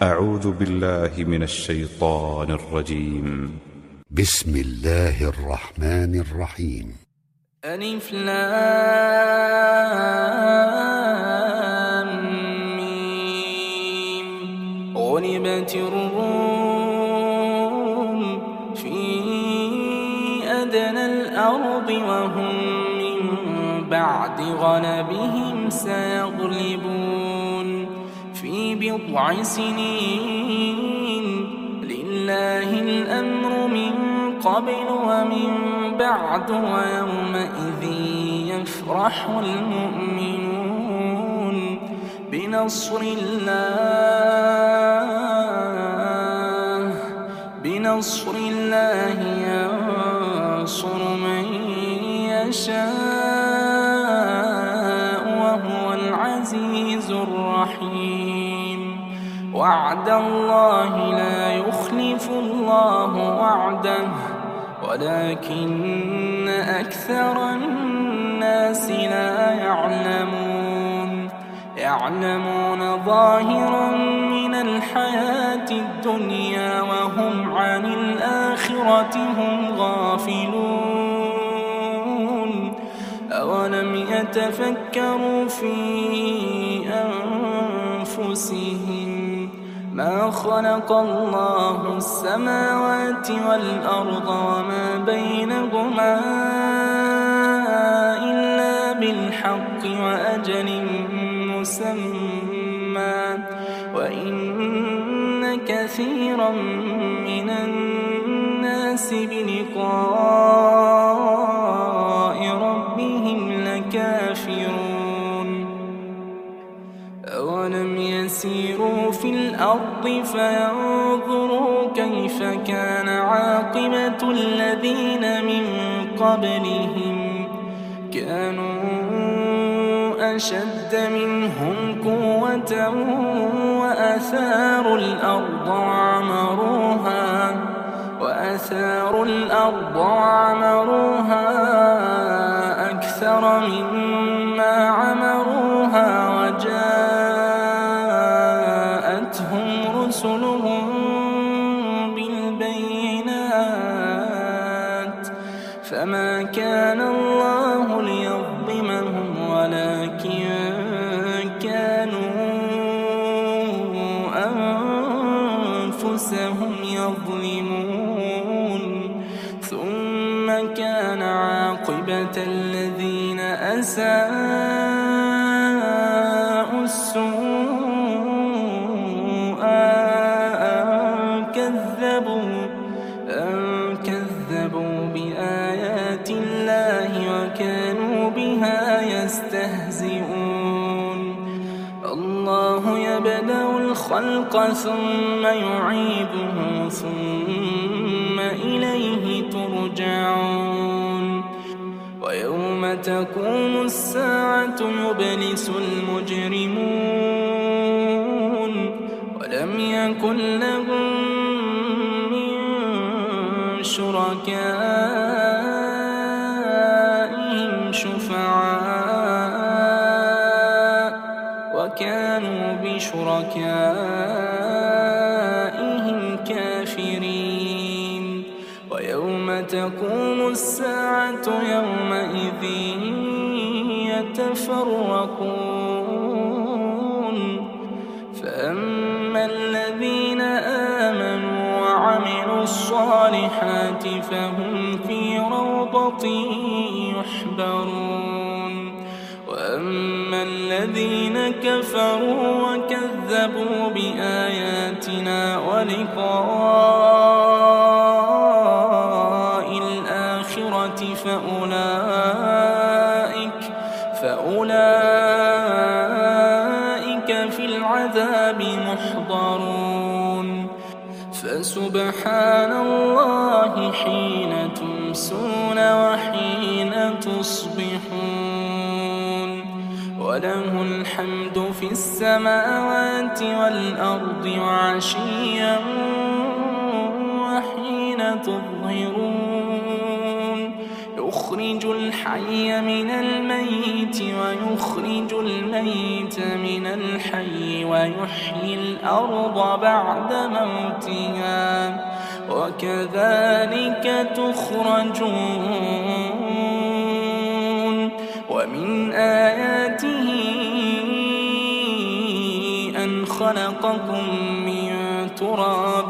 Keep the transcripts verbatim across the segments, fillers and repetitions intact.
أعوذ بالله من الشيطان الرجيم. بسم الله الرحمن الرحيم. ألف لام ميم. غلبت الروم في أدنى الأرض وهم من بعد غلبهم سيغلبون في بضع سنين. لله الأمر من قبل ومن بعد ويومئذ يفرح المؤمنون بنصر الله بنصر الله ينصر من يشاء وهو العزيز الرحيم. وعد الله لا يخلف الله وعده ولكن أكثر الناس لا يعلمون يعلمون ظاهرا من الحياة الدنيا وهم عن الآخرة هم غافلون. أولم يتفكروا في أنفسهم ما خلق الله السماوات والأرض وما بينهما إلا بالحق وأجل مسمى وإن كثيرا من الناس بلقاء ربهم لكافرون. أولم يسيروا في الأرض فينظروا كيف كان عاقبة الذين من قبلهم كانوا أشد منهم قوة وأثاروا الأرض وعمروها وأثاروا الأرض وعمروها أكثر مما عمروها وجاءتهم رسلهم بالبينات فما كان الله ليظلمهم ولكن كانوا أنفسهم يظلمون. ثم كان عاقبة الذين أساءوا السوء أن كذبوا أن كذبوا بآيات الله وكانوا بها يستهزئون. الله يبدأ الخلق ثم يعيده ثم إليه ترجعون. ويوم تقوم الساعة يبلس المجرمون ولم يكن لهم من شركائهم شفعاء وكانوا بشركائهم كافرين. ويوم تقوم الساعة يومئذ يتفرقون. فأما الذين آمنوا وعملوا الصالحات فهم في روضة يحبرون. وأما الذين كفروا وكذبوا بآياتنا ولقاء الآخرة فأولئك فأولئك في العذاب محضرون. فسبحان الله حين تمسون وحين تصبحون وله الحمد في السماوات والأرض وعشيا وحين تظهرون. يخرج يخرج الحي من الميت ويخرج الميت من الحي ويحيي الأرض بعد موتها وكذلك تخرجون ومن آياته أن خلقكم من تراب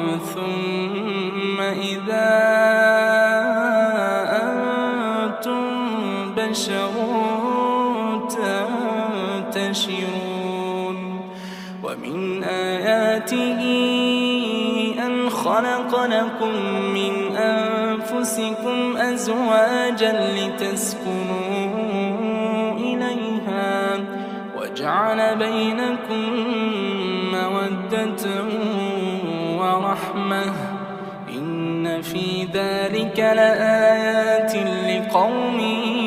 ثم إذا أنتم بشر تنتشرون ومن آياته أن خلق لكم من أنفسكم أزواجا لتسكنوا إليها وجعل بينكم مودة ورحمة إن في ذلك لآيات لقوم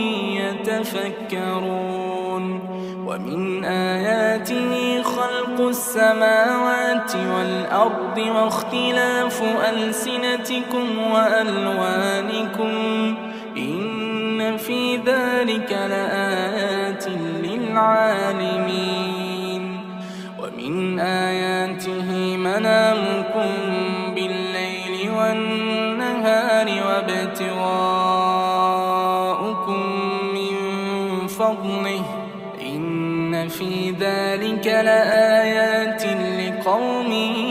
يتفكرون ومن آياته خلق السماوات والأرض واختلاف ألسنتكم وألوانكم إن في ذلك لآيات للعالمين ومن آياته منامكم بالليل والنهار وابتغاؤكم من فضله إن في ذلك لآيات لقوم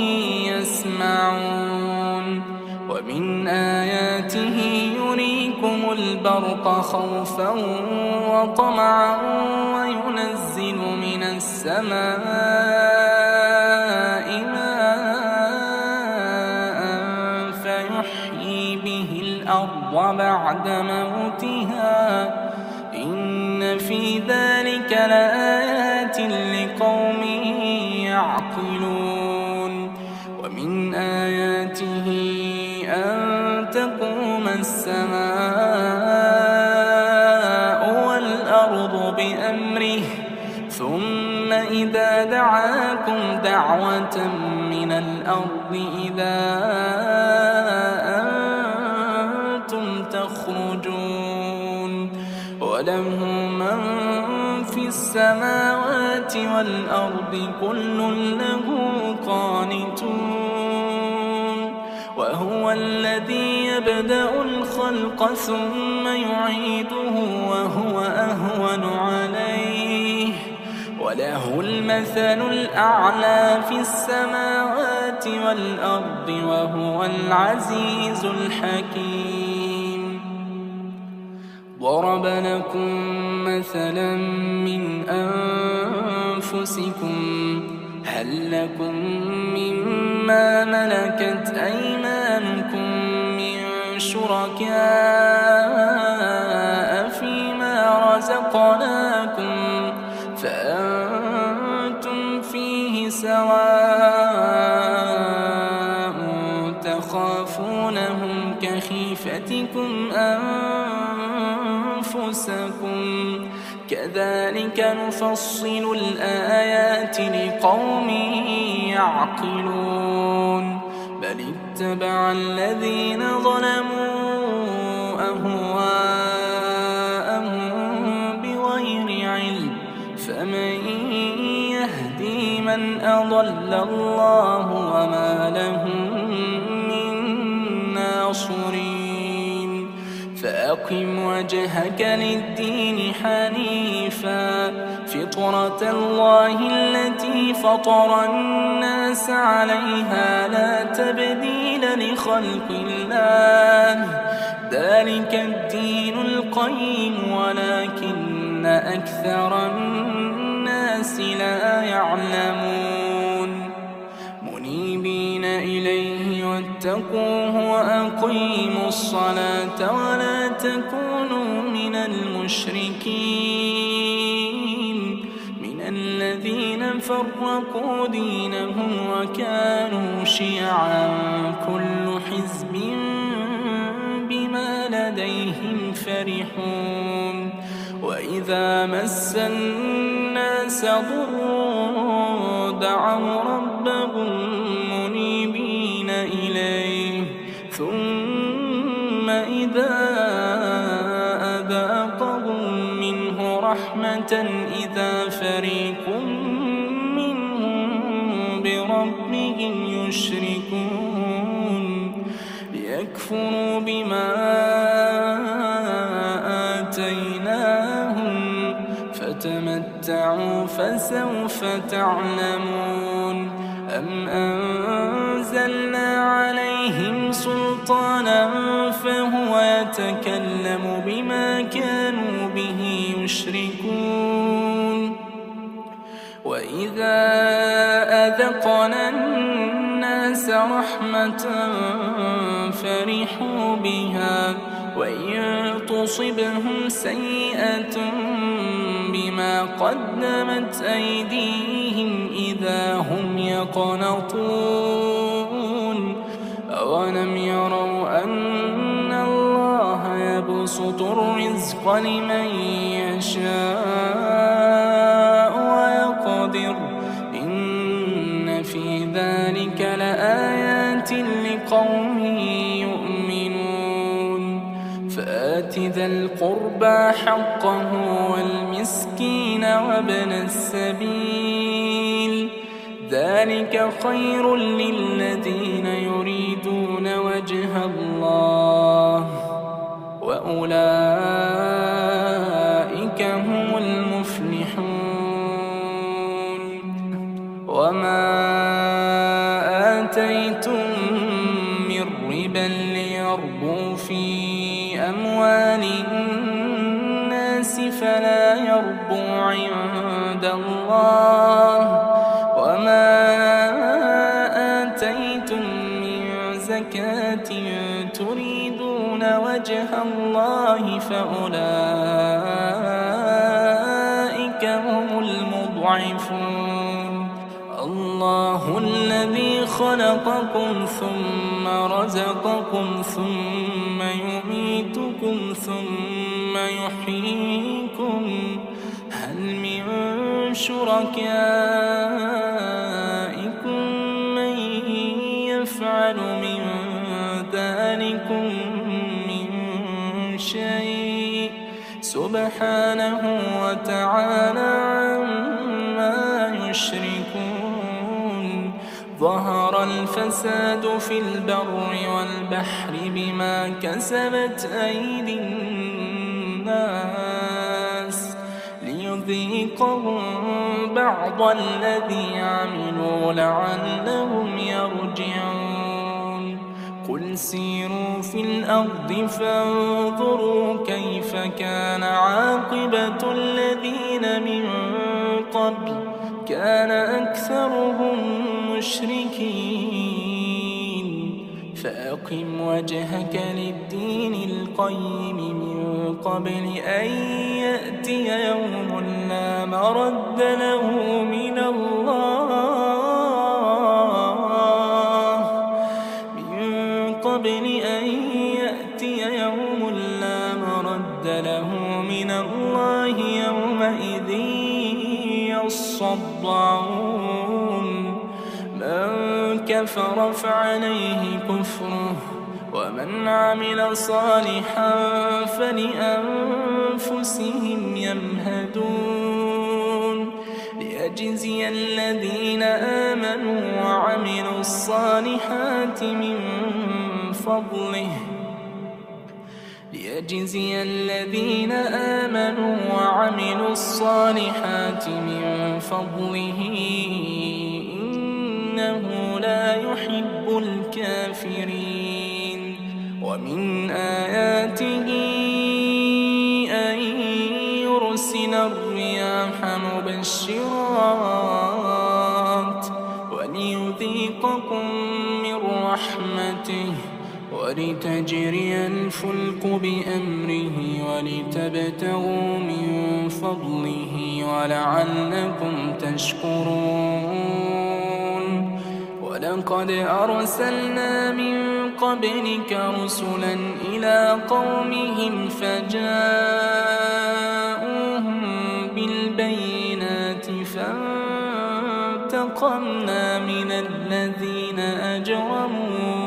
يسمعون ومن آياته يريكم البرق خوفا وطمعا وينزل من السماء ماء فيحيي به الأرض بعد موتها إن في ذلك لآيات لقوم يعقلون ومن آياته أن تقوم السماء والأرض بأمره ثم إذا دعاكم دعوة من الأرض إذا أنتم تخرجون وله من في السماوات والأرض كل له قانتون وهو الذي يبدأ الخلق ثم يعيده وهو أهون عليه وله المثل الأعلى في السماوات والأرض وهو العزيز الحكيم ضرب لكم مثلا من أنفسكم هل لكم مما ملكت أيمانكم من شركاء فيما رزقناكم فأنتم فيه سواء تخافونهم كخيفتكم أنفسكم كذلك نفصل الآيات لقوم يعقلون بل اتبع الذين ظلموا أهواءهم بغير علم فمن يهدي من أضل الله وما لهم من ناصرين فأقم وجهك للدين حنيفا فطرة الله التي فطر الناس عليها لا تبديل لخلق الله ذلك الدين القيم ولكن أكثر الناس لا يعلمون منيبين إليه واتقوه وأقيموا الصلاة ولا تكونوا من المشركين من الذين فرقوا دينهم وكانوا شيعا كل حزب بما لديهم فرحون وإذا مس الناس ضر دعوا ربهم منيبين إليه ثم إذا ظلمة إذا فريق منهم بربهم يشركون ليكفروا بما آتيناهم فتمتعوا فسوف تعلمون أم أنزلنا عليهم سلطانا فهو يتكلم بما كانوا به يشركون وإذا أذقنا الناس رحمة فرحوا بها وإن تصبهم سيئة بما قدمت أيديهم إذا هم يقنطون أولم يروا أن الله يبسط الرزق لمن يشاء ويقدر إن في ذلك لآيات لقوم يؤمنون فآت ذا القربى حقه والمسكين وابن السبيل ذلك خير للذين يريدون وجه الله وأولئك هم المفلحون وما آتيتم من ربا ليربو في أموال الناس فلا يربو عند الله وما آتيتم من زكاة تريدون وجه الله فأولئك هم المضعفون الله الذي خلقكم ثم رزقكم ثم يميتكم ثم يحييكم هل من شركائكم من يفعل من ذلكم من شيء سبحانه وتعالى عما يشركون ظهر الفساد في البر والبحر بما كسبت أيدي الناس ليذيقهم بعض الذي عملوا لعلهم يرجعون قل سيروا في الأرض فانظروا كيف كان عاقبة الذين من قبل كان أكثرهم مشركين فأقم وجهك للدين القيم من قبل أن يأتي يوم لا مرد له من الله من قبل أن يأتي يوم لا مرد له من الله يومئذ يصدعون من كفر فعليه كفره ومن عمل صالحا فلأنفسهم يمهدون ليجزي الذين آمنوا وعملوا الصالحات من فضله ليجزي الذين آمنوا وعملوا الصالحات من فضله إنه لا يحب الكافرين ومن آياته أن يرسل الرياح مبشرات وليذيقكم من رحمته ولتجري الفلك بأمره ولتبتغوا من فضله ولعلكم تشكرون ولقد أرسلنا من قبلك رسلا إلى قومهم فجاءوهم بالبينات فانتقمنا من الذين أجرموا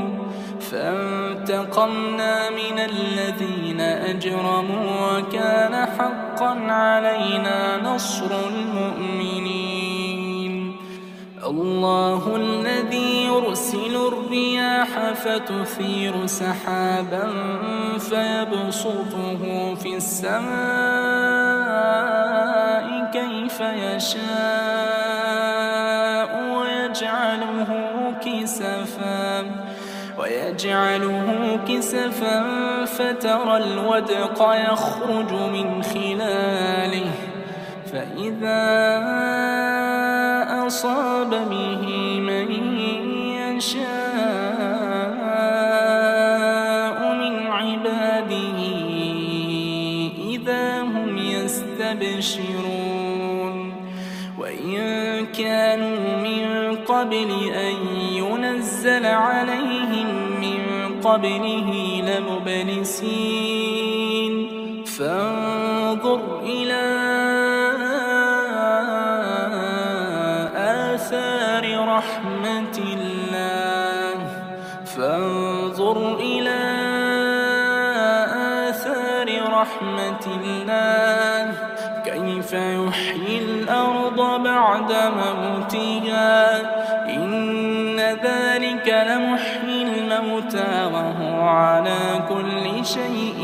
فانتقمنا من الذين أجرموا وكان حقا حقا علينا نصر المؤمنين. الله الذي يرسل الرياح فتثير سحابا فيبسطه في السماء كيف يشاء ويجعله كسفا ويجعله كسفا فترى الودق يخرج من خلاله فإذا أصاب به من يشاء من عباده إذا هم يستبشرون. وإن كانوا من قبل أن ينزل عليهم من قبله لمبلسين فانظر إلى آثار رحمة الله فانظر إلى آثار رحمة الله كيف يحيي الأرض بعد موتها إن ذلك لمحيي الموتى وهو على كل شيء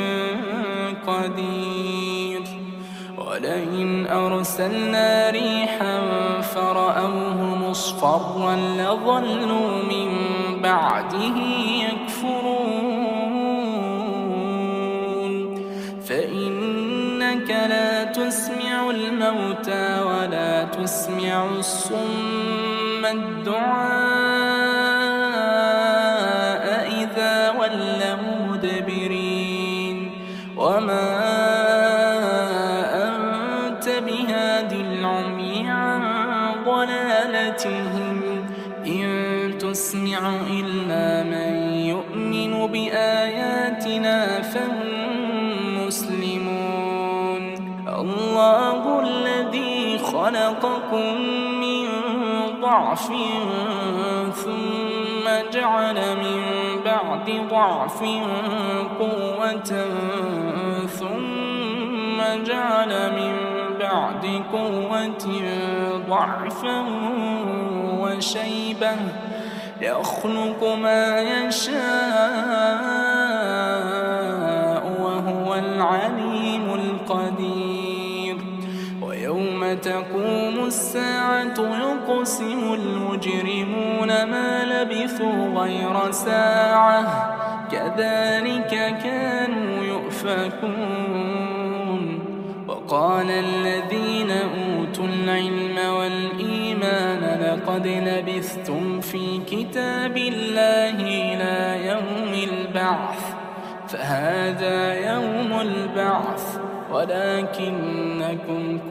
قدير. ولئن أرسلنا ريحا فرأوه مصفرا لظلوا من بعده يكفرون فإنك لا تسمع الموتى ولا تسمع الصم الدعاء إذا ولوا مدبرين وما أنت بهاد العمي عن ضلالتهم إن تسمع إلا من يؤمن بآياتنا فهم مسلمون. الله الذي خلقكم من ضعف ثم جعل من بعد ضعف قوة ثم جعل من بعد قوة ضعفا وشيبة يخلق ما يشاء وهو العليم القدير. ويوم تقوم الساعة يقسم المجرمون ما لبثوا غير ساعة كذلك كانوا يؤفكون. وقال الذين أوتوا العلم والإيمان لقد لبثتم في كتاب الله إلى يوم البعث فهذا يوم البعث ولكنكم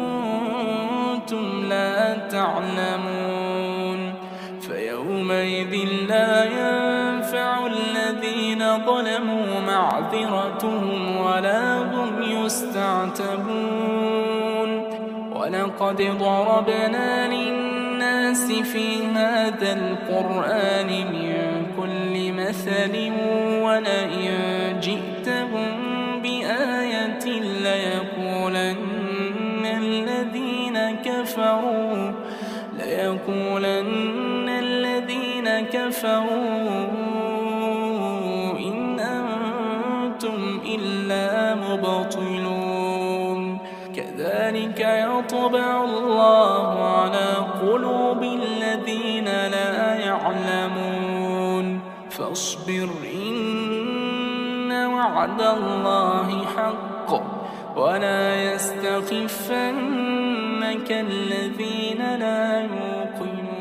كنتم لا تعلمون. فيومئذ لا ينفع الذين ظلموا معذرتهم ولا هم يستعتبون. ولقد ضربنا للناس في هذا القرآن من كل مثل ولئن جئتهم بآية ليقولن الذين كفروا ليقولن الذين كفروا إن أنتم إلا مبطلون. كذلك يطبع الله على قلوب الذين لا يعلمون. فاصبر إن وعد الله حق ولا يستخفنك الذين لا يوقنون.